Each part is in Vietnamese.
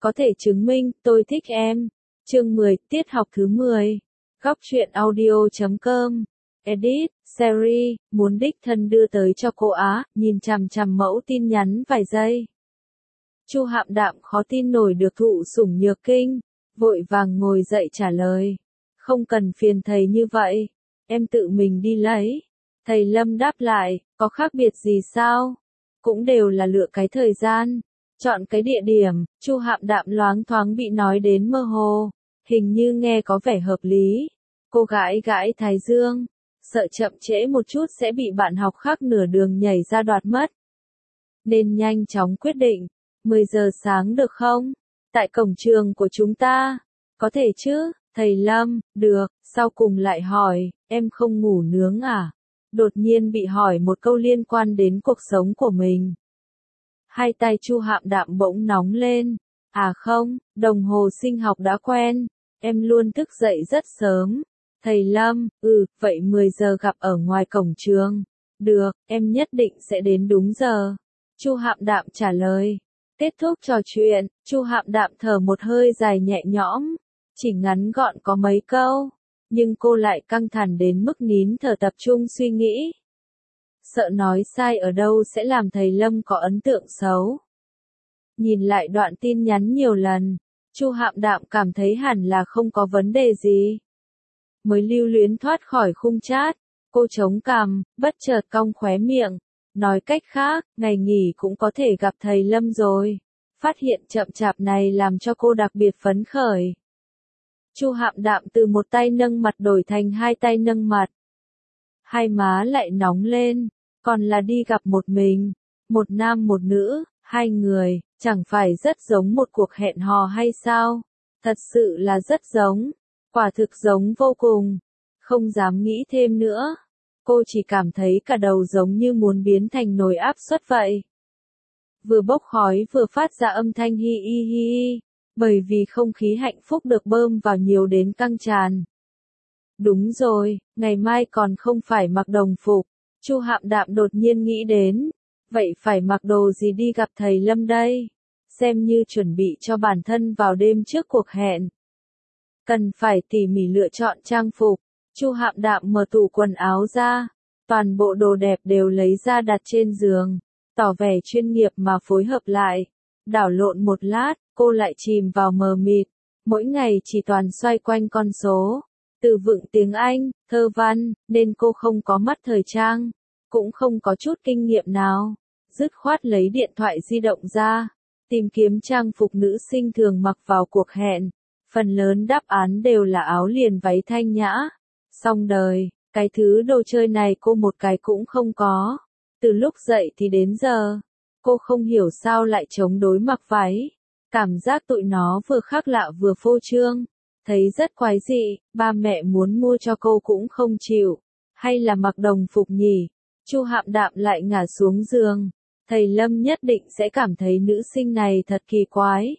có thể chứng minh tôi thích em. Chương 10, tiết học thứ 10. Góc truyện audio.com. Edit, series, muốn đích thân đưa tới cho cô á, nhìn chằm chằm mẫu tin nhắn vài giây. Chu Hạm Đạm khó tin nổi được thụ sủng nhược kinh, vội vàng ngồi dậy trả lời. Không cần phiền thầy như vậy, em tự mình đi lấy. Thầy Lâm đáp lại, có khác biệt gì sao? Cũng đều là lựa cái thời gian, chọn cái địa điểm. Chu Hạm Đạm loáng thoáng bị nói đến mơ hồ, hình như nghe có vẻ hợp lý. Cô gãi gãi thái dương, sợ chậm trễ một chút sẽ bị bạn học khác nửa đường nhảy ra đoạt mất. Nên nhanh chóng quyết định, 10 giờ sáng được không? Tại cổng trường của chúng ta. Có thể chứ, thầy Lâm, được. Sau cùng lại hỏi, em không ngủ nướng à? Đột nhiên bị hỏi một câu liên quan đến cuộc sống của mình. Hai tay Chu Hạm Đạm bỗng nóng lên. À không, đồng hồ sinh học đã quen. Em luôn thức dậy rất sớm. Thầy Lâm, vậy 10 giờ gặp ở ngoài cổng trường. Được, em nhất định sẽ đến đúng giờ. Chu Hạm Đạm trả lời. Kết thúc trò chuyện, Chu Hạm Đạm thở một hơi dài nhẹ nhõm. Chỉ ngắn gọn có mấy câu, nhưng cô lại căng thẳng đến mức nín thở tập trung suy nghĩ. Sợ nói sai ở đâu sẽ làm thầy Lâm có ấn tượng xấu. Nhìn lại đoạn tin nhắn nhiều lần, Chu Hạm Đạm cảm thấy hẳn là không có vấn đề gì. Mới lưu luyến thoát khỏi khung chat, cô chống cằm, bất chợt cong khóe miệng. Nói cách khác, ngày nghỉ cũng có thể gặp thầy Lâm rồi. Phát hiện chậm chạp này làm cho cô đặc biệt phấn khởi. Chu Hạm Đạm từ một tay nâng mặt đổi thành hai tay nâng mặt. Hai má lại nóng lên, còn là đi gặp một mình, một nam một nữ, hai người, chẳng phải rất giống một cuộc hẹn hò hay sao? Thật sự là rất giống, quả thực giống vô cùng, không dám nghĩ thêm nữa. Cô chỉ cảm thấy cả đầu giống như muốn biến thành nồi áp suất vậy. Vừa bốc khói vừa phát ra âm thanh hi hi hi, bởi vì không khí hạnh phúc được bơm vào nhiều đến căng tràn. Đúng rồi, ngày mai còn không phải mặc đồng phục. Chu Hạm Đạm đột nhiên nghĩ đến, vậy phải mặc đồ gì đi gặp thầy Lâm đây? Xem như chuẩn bị cho bản thân vào đêm trước cuộc hẹn. Cần phải tỉ mỉ lựa chọn trang phục. Chu Hạm Đạm mở tủ quần áo ra, toàn bộ đồ đẹp đều lấy ra đặt trên giường, tỏ vẻ chuyên nghiệp mà phối hợp lại. Đảo lộn một lát, cô lại chìm vào mờ mịt, mỗi ngày chỉ toàn xoay quanh con số, từ vựng tiếng Anh, thơ văn, nên cô không có mắt thời trang, cũng không có chút kinh nghiệm nào. Dứt khoát lấy điện thoại di động ra, tìm kiếm trang phục nữ sinh thường mặc vào cuộc hẹn, phần lớn đáp án đều là áo liền váy thanh nhã. Xong đời, cái thứ đồ chơi này cô một cái cũng không có. Từ lúc dậy thì đến giờ, cô không hiểu sao lại chống đối mặc váy. Cảm giác tụi nó vừa khác lạ vừa phô trương. Thấy rất quái dị, ba mẹ muốn mua cho cô cũng không chịu. Hay là mặc đồng phục nhỉ? Chu Hạm Đạm lại ngả xuống giường. Thầy Lâm nhất định sẽ cảm thấy nữ sinh này thật kỳ quái.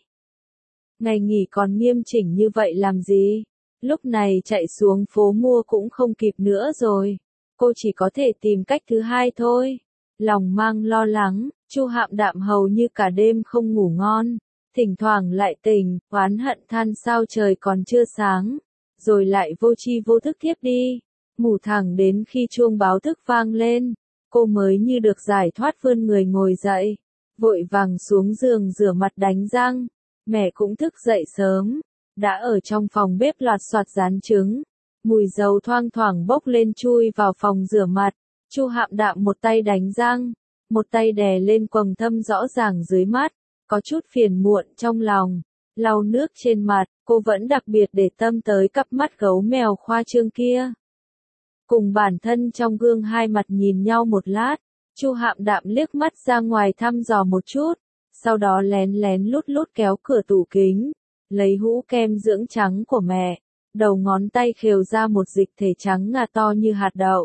Ngày nghỉ còn nghiêm chỉnh như vậy làm gì? Lúc này chạy xuống phố mua cũng không kịp nữa rồi. Cô chỉ có thể tìm cách thứ hai thôi. Lòng mang lo lắng, Chu Hạm Đạm hầu như cả đêm không ngủ ngon. Thỉnh thoảng lại tỉnh, oán hận than sao trời còn chưa sáng. Rồi lại vô tri vô thức thiếp đi. Ngủ thẳng đến khi chuông báo thức vang lên. Cô mới như được giải thoát vươn người ngồi dậy. Vội vàng xuống giường rửa mặt đánh răng. Mẹ cũng thức dậy sớm. Đã ở trong phòng bếp loạt soạt rán trứng. Mùi dầu thoang thoảng bốc lên chui vào phòng rửa mặt. Chu Hạm Đạm một tay đánh răng, một tay đè lên quầng thâm rõ ràng dưới mắt, có chút phiền muộn trong lòng. Lau nước trên mặt, cô vẫn đặc biệt để tâm tới cặp mắt gấu mèo khoa trương kia. Cùng bản thân trong gương hai mặt nhìn nhau một lát, Chu Hạm Đạm liếc mắt ra ngoài thăm dò một chút, sau đó lén lén lút lút kéo cửa tủ kính, lấy hũ kem dưỡng trắng của mẹ, đầu ngón tay khều ra một dịch thể trắng ngà to như hạt đậu.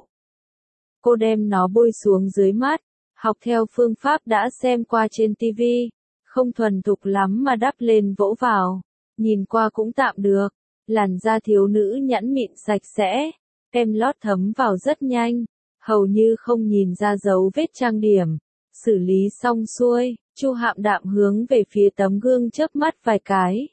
Cô đem nó bôi xuống dưới mắt, học theo phương pháp đã xem qua trên TV, không thuần thục lắm mà đắp lên vỗ vào, nhìn qua cũng tạm được, làn da thiếu nữ nhẵn mịn sạch sẽ, kem lót thấm vào rất nhanh, hầu như không nhìn ra dấu vết trang điểm. Xử lý xong xuôi, Chu Hạm Đạm hướng về phía tấm gương chớp mắt vài cái.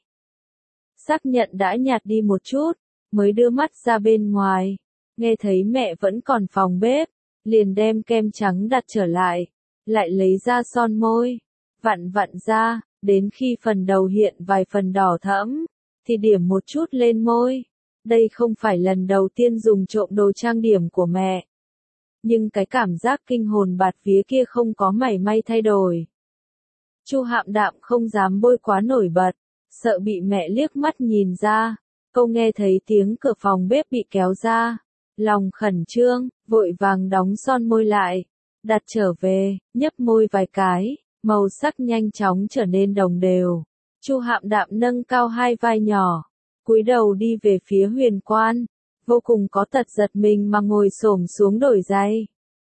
Xác nhận đã nhạt đi một chút, mới đưa mắt ra bên ngoài. Nghe thấy mẹ vẫn còn phòng bếp, liền đem kem trắng đặt trở lại. Lại lấy ra son môi, vặn vặn ra, đến khi phần đầu hiện vài phần đỏ thẫm, thì điểm một chút lên môi. Đây không phải lần đầu tiên dùng trộm đồ trang điểm của mẹ. Nhưng cái cảm giác kinh hồn bạt vía kia không có mảy may thay đổi. Chu Hạm Đạm không dám bôi quá nổi bật, sợ bị mẹ liếc mắt nhìn ra. Câu nghe thấy tiếng cửa phòng bếp bị kéo ra, lòng khẩn trương, vội vàng đóng son môi lại, đặt trở về, nhấp môi vài cái, màu sắc nhanh chóng trở nên đồng đều. Chu Hạm Đạm nâng cao hai vai nhỏ, cúi đầu đi về phía Huyền Quan, vô cùng có tật giật mình mà ngồi xổm xuống đổi giày.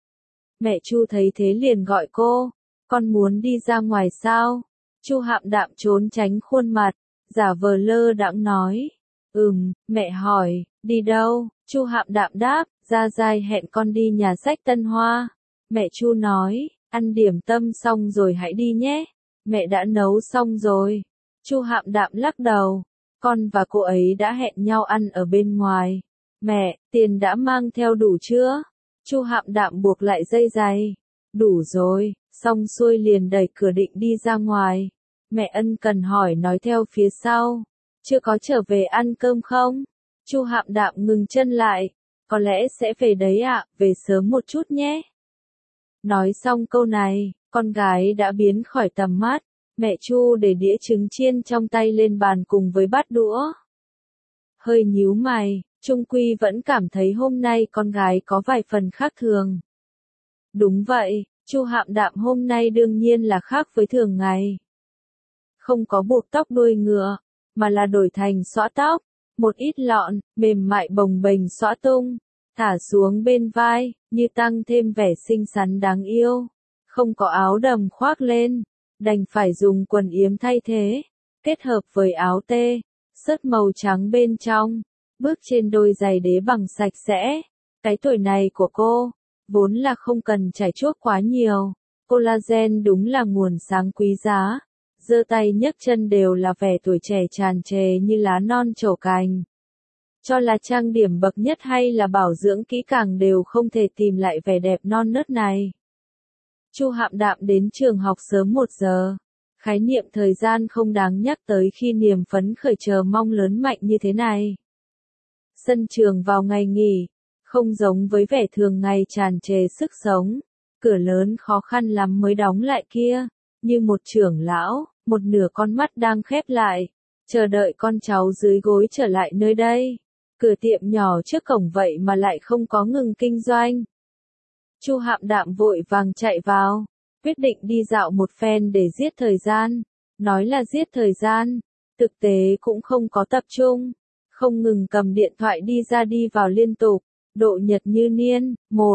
Mẹ Chu thấy thế liền gọi cô, con muốn đi ra ngoài sao? Chu Hạm Đạm trốn tránh khuôn mặt, giả vờ lơ đãng nói, mẹ hỏi, đi đâu? Chu Hạm Đạm đáp, Gia Giai hẹn con đi nhà sách Tân Hoa. Mẹ Chu nói, ăn điểm tâm xong rồi hãy đi nhé, mẹ đã nấu xong rồi. Chu Hạm Đạm lắc đầu, con và cô ấy đã hẹn nhau ăn ở bên ngoài. Mẹ, tiền đã mang theo đủ chưa? Chu Hạm Đạm buộc lại dây giày. Đủ rồi, xong xuôi liền đẩy cửa định đi ra ngoài. Mẹ ân cần hỏi nói theo phía sau, chưa có trở về ăn cơm không? Chu Hạm Đạm ngừng chân lại, có lẽ sẽ về đấy ạ, về sớm một chút nhé. Nói xong câu này, con gái đã biến khỏi tầm mắt. Mẹ Chu để đĩa trứng chiên trong tay lên bàn cùng với bát đũa. Hơi nhíu mày, chung quy vẫn cảm thấy hôm nay con gái có vài phần khác thường. Đúng vậy, Chu Hạm Đạm hôm nay đương nhiên là khác với thường ngày. Không có buộc tóc đuôi ngựa, mà là đổi thành xõa tóc, một ít lọn, mềm mại bồng bềnh xõa tung, thả xuống bên vai, như tăng thêm vẻ xinh xắn đáng yêu. Không có áo đầm khoác lên, đành phải dùng quần yếm thay thế, kết hợp với áo tê, sớt màu trắng bên trong, bước trên đôi giày đế bằng sạch sẽ. Cái tuổi này của cô, vốn là không cần trải chuốt quá nhiều, collagen đúng là nguồn sáng quý giá. Giơ tay nhấc chân đều là vẻ tuổi trẻ tràn trề như lá non trổ cành. Cho là trang điểm bậc nhất hay là bảo dưỡng kỹ càng đều không thể tìm lại vẻ đẹp non nớt này. Chu Hạm Đạm đến trường học sớm 1 giờ. Khái niệm thời gian không đáng nhắc tới khi niềm phấn khởi chờ mong lớn mạnh như thế này. Sân trường vào ngày nghỉ, không giống với vẻ thường ngày tràn trề sức sống. Cửa lớn khó khăn lắm mới đóng lại kia, như một trưởng lão, một nửa con mắt đang khép lại, chờ đợi con cháu dưới gối trở lại nơi đây. Cửa tiệm nhỏ trước cổng vậy mà lại không có ngừng kinh doanh. Chu Hạm Đạm vội vàng chạy vào, quyết định đi dạo một phen để giết thời gian. Nói là giết thời gian, thực tế cũng không có tập trung, không ngừng cầm điện thoại đi ra đi vào liên tục. Độ nhật như niên,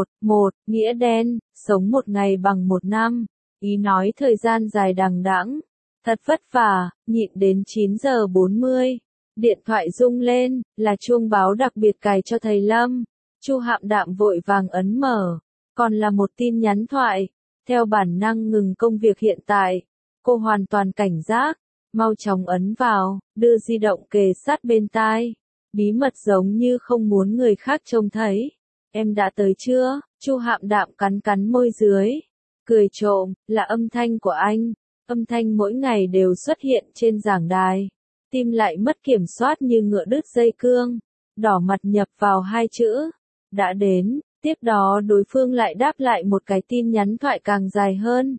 1, nghĩa đen, sống một ngày bằng 1 năm. Ý nói thời gian dài đằng đẵng, thật vất vả, nhịn đến 9 giờ 40. Điện thoại rung lên, là chuông báo đặc biệt cài cho thầy Lâm. Chu Hạm Đạm vội vàng ấn mở, còn là một tin nhắn thoại. Theo bản năng ngừng công việc hiện tại, cô hoàn toàn cảnh giác, mau chóng ấn vào, đưa di động kề sát bên tai. Bí mật giống như không muốn người khác trông thấy. Em đã tới chưa? Chu Hạm Đạm cắn cắn môi dưới, cười trộm, là âm thanh của anh. Âm thanh mỗi ngày đều xuất hiện trên giảng đài. Tim lại mất kiểm soát như ngựa đứt dây cương, đỏ mặt nhập vào 2 chữ. Đã đến, tiếp đó đối phương lại đáp lại một cái tin nhắn thoại càng dài hơn.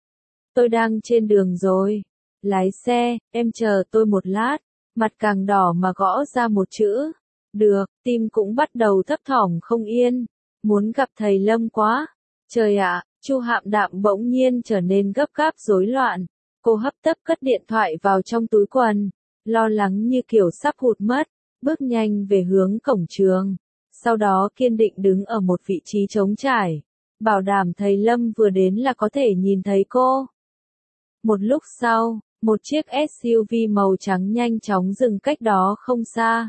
Tôi đang trên đường rồi. Lái xe, em chờ tôi một lát. Mặt càng đỏ mà gõ ra một chữ. Được, tim cũng bắt đầu thấp thỏm không yên. Muốn gặp thầy Lâm quá. Trời ạ, Chu Hạm Đạm bỗng nhiên trở nên gấp gáp rối loạn. Cô hấp tấp cất điện thoại vào trong túi quần. Lo lắng như kiểu sắp hụt mất. Bước nhanh về hướng cổng trường. Sau đó kiên định đứng ở một vị trí trống trải. Bảo đảm thầy Lâm vừa đến là có thể nhìn thấy cô. Một lúc sau, một chiếc SUV màu trắng nhanh chóng dừng cách đó không xa.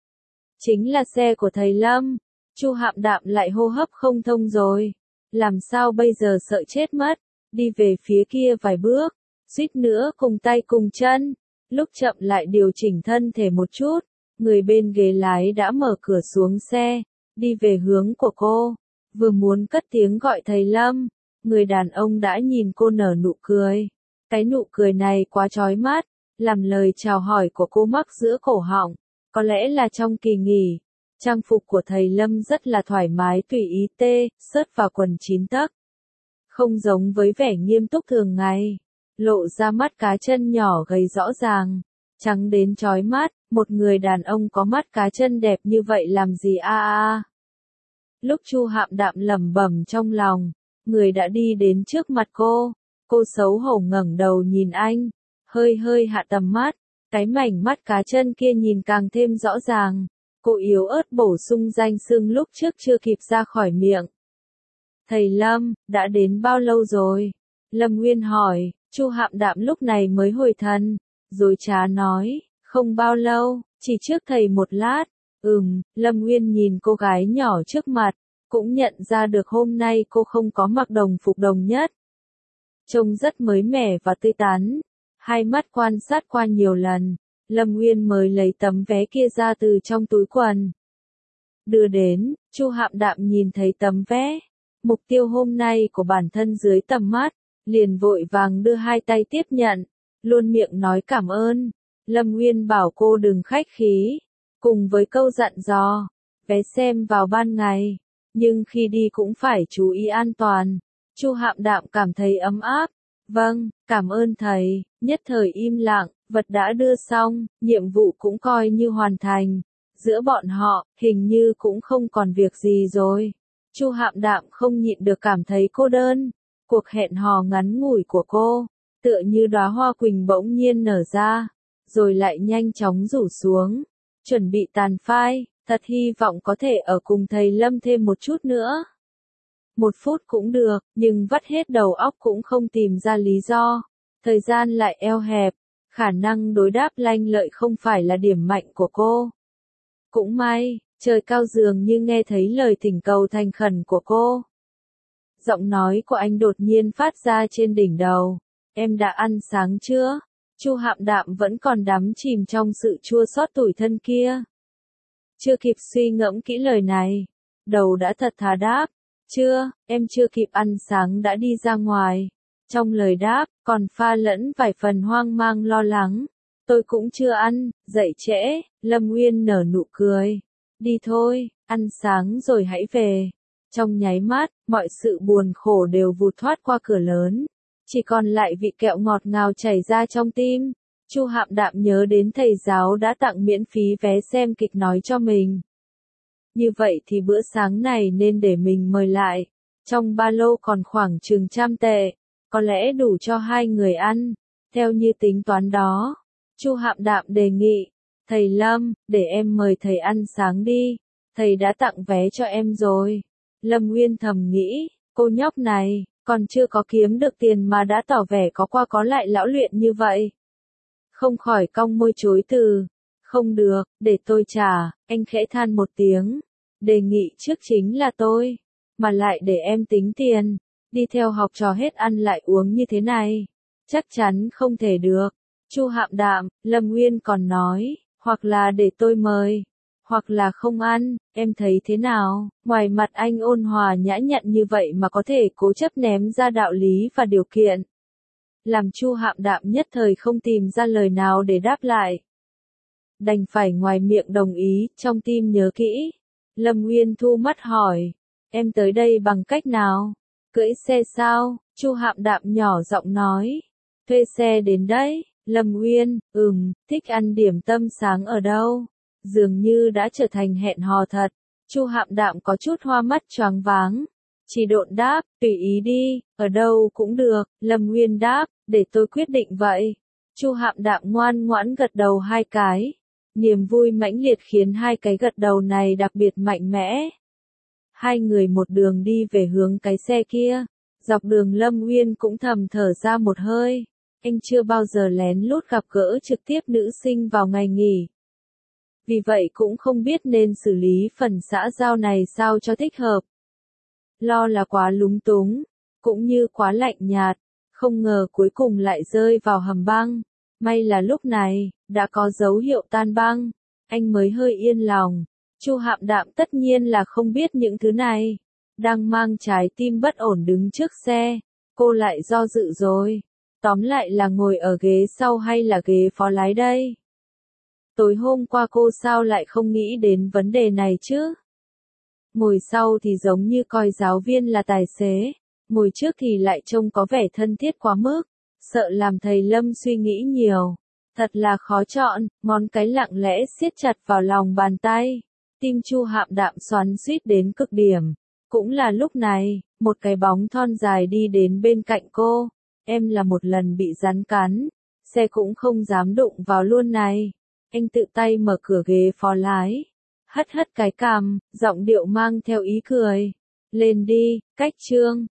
Chính là xe của thầy Lâm. Chu Hạm Đạm lại hô hấp không thông rồi. Làm sao bây giờ sợ chết mất. Đi về phía kia vài bước, suýt nữa cùng tay cùng chân. Lúc chậm lại điều chỉnh thân thể một chút, người bên ghế lái đã mở cửa xuống xe, đi về hướng của cô. Vừa muốn cất tiếng gọi thầy Lâm, người đàn ông đã nhìn cô nở nụ cười. Cái nụ cười này quá chói mắt, làm lời chào hỏi của cô mắc giữa cổ họng. Có lẽ là trong kỳ nghỉ, trang phục của thầy Lâm rất là thoải mái tùy ý sớt và quần 9 tấc. Không giống với vẻ nghiêm túc thường ngày, lộ ra mắt cá chân nhỏ gầy rõ ràng, trắng đến chói mắt, một người đàn ông có mắt cá chân đẹp như vậy làm gì a. Lúc Chu Hạm Đạm lẩm bẩm trong lòng, người đã đi đến trước mặt cô xấu hổ ngẩng đầu nhìn anh, hơi hạ tầm mắt, cái mảnh mắt cá chân kia nhìn càng thêm rõ ràng, cô yếu ớt bổ sung danh xưng lúc trước chưa kịp ra khỏi miệng. Thầy Lâm, đã đến bao lâu rồi? Lâm Nguyên hỏi, Chu Hạm Đạm lúc này mới hồi thần, rồi trá nói, không bao lâu, chỉ trước thầy một lát. Lâm Nguyên nhìn cô gái nhỏ trước mặt, cũng nhận ra được hôm nay cô không có mặc đồng phục đồng nhất. Trông rất mới mẻ và tươi tắn, hai mắt quan sát qua nhiều lần, Lâm Nguyên mới lấy tấm vé kia ra từ trong túi quần. Đưa đến, Chu Hạm Đạm nhìn thấy tấm vé, mục tiêu hôm nay của bản thân dưới tầm mắt, liền vội vàng đưa hai tay tiếp nhận, luôn miệng nói cảm ơn. Lâm Nguyên bảo cô đừng khách khí, cùng với câu dặn dò, vé xem vào ban ngày, nhưng khi đi cũng phải chú ý an toàn. Chu Hạm Đạm cảm thấy ấm áp. Vâng, cảm ơn thầy, nhất thời im lặng, vật đã đưa xong, nhiệm vụ cũng coi như hoàn thành. Giữa bọn họ, hình như cũng không còn việc gì rồi. Chu Hạm Đạm không nhịn được cảm thấy cô đơn. Cuộc hẹn hò ngắn ngủi của cô, tựa như đóa hoa quỳnh bỗng nhiên nở ra, rồi lại nhanh chóng rủ xuống, chuẩn bị tàn phai, thật hy vọng có thể ở cùng thầy Lâm thêm một chút nữa. 1 phút cũng được, nhưng vắt hết đầu óc cũng không tìm ra lý do. Thời gian lại eo hẹp, khả năng đối đáp lanh lợi không phải là điểm mạnh của cô. Cũng may, trời cao dường như nghe thấy lời thỉnh cầu thành khẩn của cô. Giọng nói của anh đột nhiên phát ra trên đỉnh đầu. Em đã ăn sáng chưa? Chu Hạm Đạm vẫn còn đắm chìm trong sự chua xót tủi thân kia. Chưa kịp suy ngẫm kỹ lời này, đầu đã thật thà đáp. Chưa, em chưa kịp ăn sáng đã đi ra ngoài. Trong lời đáp, còn pha lẫn vài phần hoang mang lo lắng. Tôi cũng chưa ăn, dậy trễ. Lâm Nguyên nở nụ cười. Đi thôi, ăn sáng rồi hãy về. Trong nháy mắt, mọi sự buồn khổ đều vụt thoát qua cửa lớn. Chỉ còn lại vị kẹo ngọt ngào chảy ra trong tim. Chu Hạm Đạm nhớ đến thầy giáo đã tặng miễn phí vé xem kịch nói cho mình. Như vậy thì bữa sáng này nên để mình mời lại. Trong ba lô còn khoảng chừng 100 tệ, có lẽ đủ cho 2 người ăn. Theo như tính toán đó, Chu Hạm Đạm đề nghị, thầy Lâm, để em mời thầy ăn sáng đi. Thầy đã tặng vé cho em rồi. Lâm Nguyên thầm nghĩ, cô nhóc này, còn chưa có kiếm được tiền mà đã tỏ vẻ có qua có lại lão luyện như vậy. Không khỏi cong môi chối từ. Không được, để tôi trả, anh khẽ than một tiếng. Đề nghị trước chính là tôi, mà lại để em tính tiền. Đi theo học trò hết ăn lại uống như thế này, chắc chắn không thể được. Chu Hạm Đạm, Lâm Nguyên còn nói, hoặc là để tôi mời, hoặc là không ăn, em thấy thế nào? Ngoài mặt anh ôn hòa nhã nhặn như vậy mà có thể cố chấp ném ra đạo lý và điều kiện. Làm Chu Hạm Đạm nhất thời không tìm ra lời nào để đáp lại. Đành phải ngoài miệng đồng ý, trong tim nhớ kỹ. Lâm Nguyên thu mắt hỏi, em tới đây bằng cách nào? Cưỡi xe sao? Chu Hạm Đạm nhỏ giọng nói. Thuê xe đến đấy. Lâm Nguyên, thích ăn điểm tâm sáng ở đâu? Dường như đã trở thành hẹn hò thật. Chu Hạm Đạm có chút hoa mắt choáng váng. Chỉ độn đáp, tùy ý đi, ở đâu cũng được. Lâm Nguyên đáp, để tôi quyết định vậy. Chu Hạm Đạm ngoan ngoãn gật đầu 2 cái. Niềm vui mãnh liệt khiến 2 cái gật đầu này đặc biệt mạnh mẽ. 2 người một đường đi về hướng cái xe kia. Dọc đường Lâm Nguyên cũng thầm thở ra một hơi. Anh chưa bao giờ lén lút gặp gỡ trực tiếp nữ sinh vào ngày nghỉ. Vì vậy cũng không biết nên xử lý phần xã giao này sao cho thích hợp. Lo là quá lúng túng, cũng như quá lạnh nhạt, Không ngờ cuối cùng lại rơi vào hầm băng. May là lúc này, đã có dấu hiệu tan băng. Anh mới hơi yên lòng. Chu Hạm Đạm tất nhiên là không biết những thứ này. Đang mang trái tim bất ổn đứng trước xe. Cô lại do dự rồi. Tóm lại là ngồi ở ghế sau hay là ghế phó lái đây? Tối hôm qua cô sao lại không nghĩ đến vấn đề này chứ? Ngồi sau thì giống như coi giáo viên là tài xế. Ngồi trước thì lại trông có vẻ thân thiết quá mức. Sợ làm thầy Lâm suy nghĩ nhiều. Thật là khó chọn, ngón cái lặng lẽ siết chặt vào lòng bàn tay. Tim Chu Hạm Đạm xoắn xuýt đến cực điểm. Cũng là lúc này, một cái bóng thon dài đi đến bên cạnh cô. Em là một lần bị rắn cắn. Xe cũng không dám đụng vào luôn này. Anh tự tay mở cửa ghế phó lái. Hất hất cái cằm, giọng điệu mang theo ý cười. Lên đi, Cách Trương.